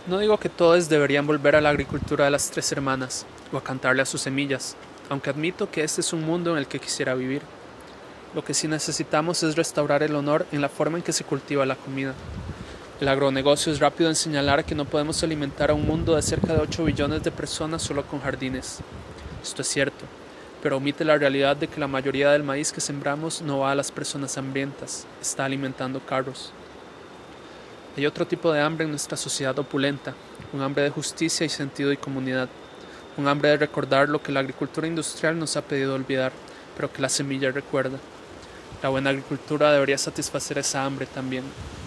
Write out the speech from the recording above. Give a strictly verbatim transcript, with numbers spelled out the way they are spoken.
No digo que todos deberían volver a la agricultura de las tres hermanas o a cantarle a sus semillas, aunque admito que este es un mundo en el que quisiera vivir. Lo que sí necesitamos es restaurar el honor en la forma en que se cultiva la comida. El agronegocio es rápido en señalar que no podemos alimentar a un mundo de cerca de ocho billones de personas solo con jardines. Esto es cierto, pero omite la realidad de que la mayoría del maíz que sembramos no va a las personas hambrientas, está alimentando carros. Hay otro tipo de hambre en nuestra sociedad opulenta, un hambre de justicia y sentido y comunidad, un hambre de recordar lo que la agricultura industrial nos ha pedido olvidar, pero que la semilla recuerda. La buena agricultura debería satisfacer esa hambre también.